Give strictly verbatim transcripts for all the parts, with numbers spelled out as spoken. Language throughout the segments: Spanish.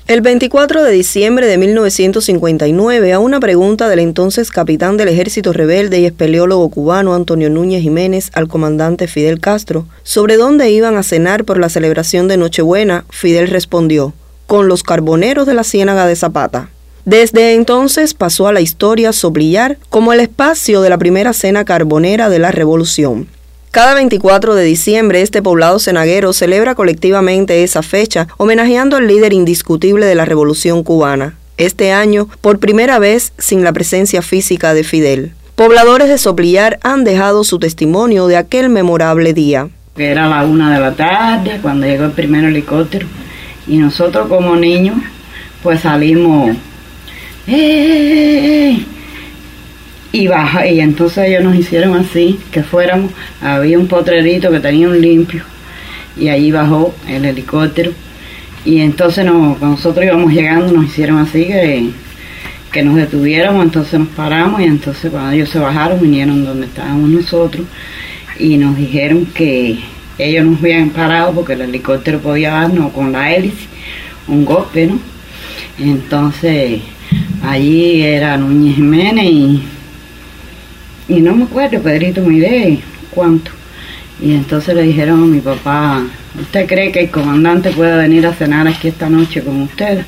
El veinticuatro de diciembre de mil novecientos cincuenta y nueve, a una pregunta del entonces capitán del ejército rebelde y espeleólogo cubano Antonio Núñez Jiménez al comandante Fidel Castro sobre dónde iban a cenar por la celebración de Nochebuena, Fidel respondió: con los carboneros de la Ciénaga de Zapata. Desde entonces pasó a la historia Soplillar como el espacio de la primera cena carbonera de la Revolución. Cada veinticuatro de diciembre este poblado cenaguero celebra colectivamente esa fecha, homenajeando al líder indiscutible de la Revolución cubana. Este año, por primera vez, sin la presencia física de Fidel. Pobladores de Soplillar han dejado su testimonio de aquel memorable día. Era la una de la tarde cuando llegó el primer helicóptero y nosotros como niños pues salimos ¡eh! Y baja, y entonces ellos nos hicieron así, que fuéramos, había un potrerito que tenía un limpio, y allí bajó el helicóptero, y entonces nos, cuando nosotros íbamos llegando nos hicieron así, que, que nos detuviéramos, entonces nos paramos, y entonces cuando ellos se bajaron, vinieron donde estábamos nosotros, y nos dijeron que ellos nos habían parado porque el helicóptero podía darnos con la hélice un golpe, ¿no? Entonces, allí era Núñez Jiménez y Y no me acuerdo, Pedrito, miré cuánto. Y entonces le dijeron a mi papá: ¿usted cree que el comandante puede venir a cenar aquí esta noche con ustedes?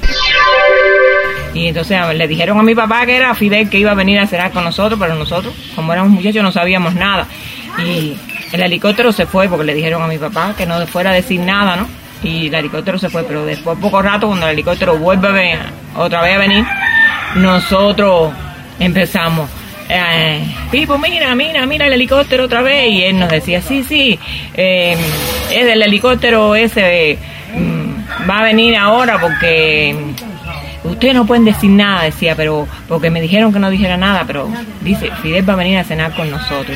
Y entonces le dijeron a mi papá que era Fidel que iba a venir a cenar con nosotros, pero nosotros, como éramos muchachos, no sabíamos nada. Y el helicóptero se fue porque le dijeron a mi papá que no fuera a decir nada, ¿no? Y el helicóptero se fue, pero después, poco rato, cuando el helicóptero vuelve a venir, otra vez a venir, nosotros empezamos: Eh, Pipo, mira, mira, mira el helicóptero otra vez. Y él nos decía: sí, sí, eh, es el helicóptero ese, eh, va a venir ahora porque ustedes no pueden decir nada, decía, pero porque me dijeron que no dijera nada, pero dice, Fidel va a venir a cenar con nosotros.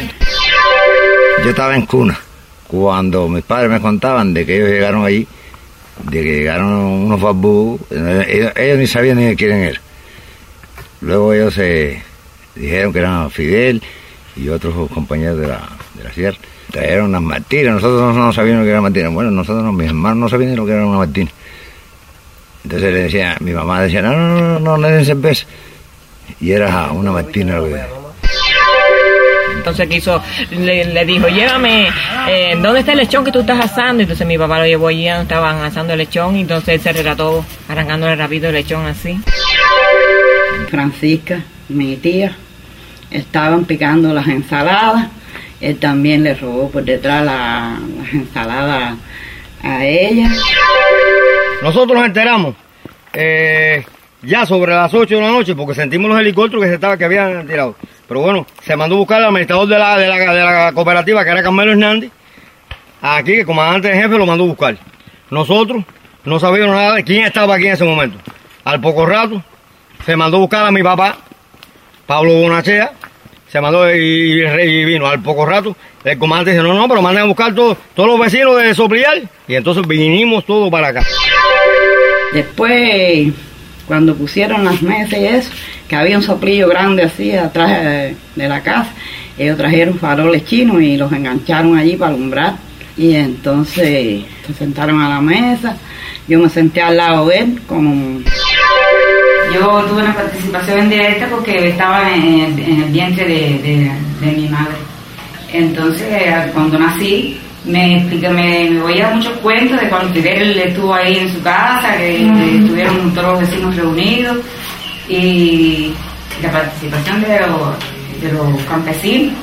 Yo estaba en cuna cuando mis padres me contaban de que ellos llegaron allí, de que llegaron unos babú, ellos, ellos ni sabían ni de quién era. Luego ellos se dijeron que eran Fidel y otros compañeros de la, de la sierra. Trajeron unas martinas, nosotros no, no sabíamos lo que era martina. Bueno, nosotros no, mis hermanos no sabían lo que era una martina. Entonces le decía, mi mamá decía: no, no, no, no, no le den cerveza. Y era una martina lo que era. Entonces quiso, le, le dijo: llévame, eh, ¿dónde está el lechón que tú estás asando? Entonces mi papá lo llevó allí donde estaban asando el lechón, y entonces él se relató arrancándole rápido el lechón así. Francisca, mi tía, estaban picando las ensaladas. Él también le robó por detrás la, las ensaladas a ella. Nosotros nos enteramos eh, ya sobre las ocho de la noche porque sentimos los helicópteros que se estaba, que habían tirado. Pero bueno, se mandó a buscar al administrador de la, de la, de la cooperativa, que era Carmelo Hernández, aquí, que el comandante de jefe lo mandó a buscar. Nosotros no sabíamos nada de quién estaba aquí en ese momento. Al poco rato se mandó a buscar a mi papá, Pablo Bonachea, se mandó y, y vino. Al poco rato el comandante dice: no, no, pero manden a buscar todo, todos los vecinos de Soplillar. Y entonces vinimos todos para acá. Después, cuando pusieron las mesas y eso, que había un soplillo grande así atrás de, de la casa, ellos trajeron faroles chinos y los engancharon allí para alumbrar. Y entonces se sentaron a la mesa, yo me senté al lado de él como... Yo tuve una participación indirecta porque estaba en el, en el vientre de, de, de mi madre. Entonces, cuando nací, me, expliqué, me, me oía muchos cuentos de cuando Fidel estuvo ahí en su casa, que, que estuvieron todos los vecinos reunidos, y la participación de los, de los campesinos.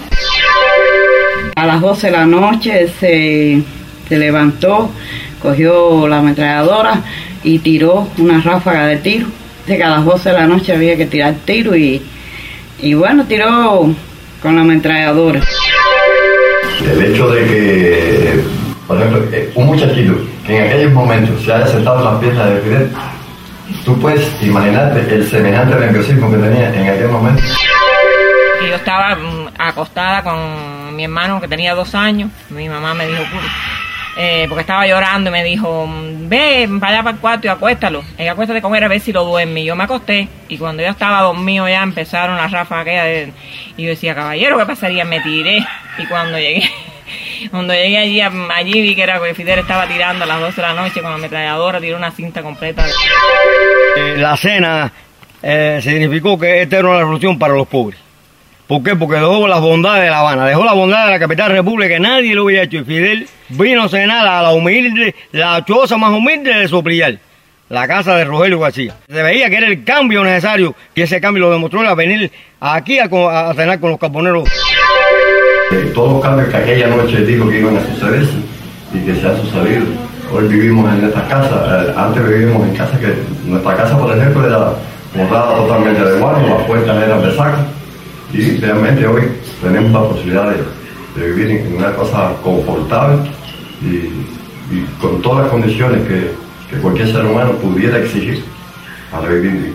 A las doce de la noche se, se levantó, cogió la ametralladora y tiró una ráfaga de tiro. Que a las doce de la noche había que tirar tiro y, y bueno, tiró con la ametralladora. El hecho de que, por ejemplo, un muchachito que en aquellos momentos se haya sentado en las piernas de Fidel, tú puedes imaginarte el semejante nerviosismo que tenía en aquel momento. Yo estaba mm, acostada con mi hermano que tenía dos años, mi mamá me dijo, Eh, porque estaba llorando y me dijo, ve para allá para el cuarto y acuéstalo, eh, acuéstate con él a ver si lo duerme. Y yo me acosté, y cuando yo estaba dormido ya empezaron las ráfagas aquellas de, y yo decía, caballero, ¿qué pasaría? Me tiré, y cuando llegué Cuando llegué allí, allí vi que era que Fidel estaba tirando a las doce de la noche con la ametralladora, tiró una cinta completa. Eh, la cena eh, significó que esta era una revolución para los pobres. ¿Por qué? Porque dejó las bondades de La Habana, dejó la bondad de la capital república, que nadie lo había hecho. Y Fidel vino a cenar a la humilde, la choza más humilde de Soprillar, la casa de Rogelio García. Se veía que era el cambio necesario, y ese cambio lo demostró al venir aquí a, a cenar con los carboneros. Eh, todos los cambios que aquella noche dijo que iban a sucederse y que se han sucedido. Hoy vivimos en esta casa, eh, antes vivíamos en casa que nuestra casa, por ejemplo, era borrada totalmente de guano, las puertas eran de saco. Y realmente hoy tenemos la posibilidad de, de vivir en una cosa confortable y, y con todas las condiciones que, que cualquier ser humano pudiera exigir para vivir.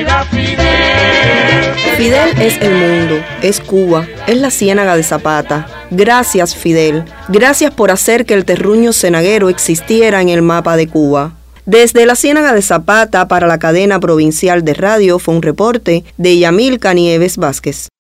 Fidel es el mundo, es Cuba, es la Ciénaga de Zapata. Gracias, Fidel. Gracias por hacer que el terruño cenaguero existiera en el mapa de Cuba. Desde la Ciénaga de Zapata para la cadena provincial de radio fue un reporte de Yamilca Nieves Vázquez.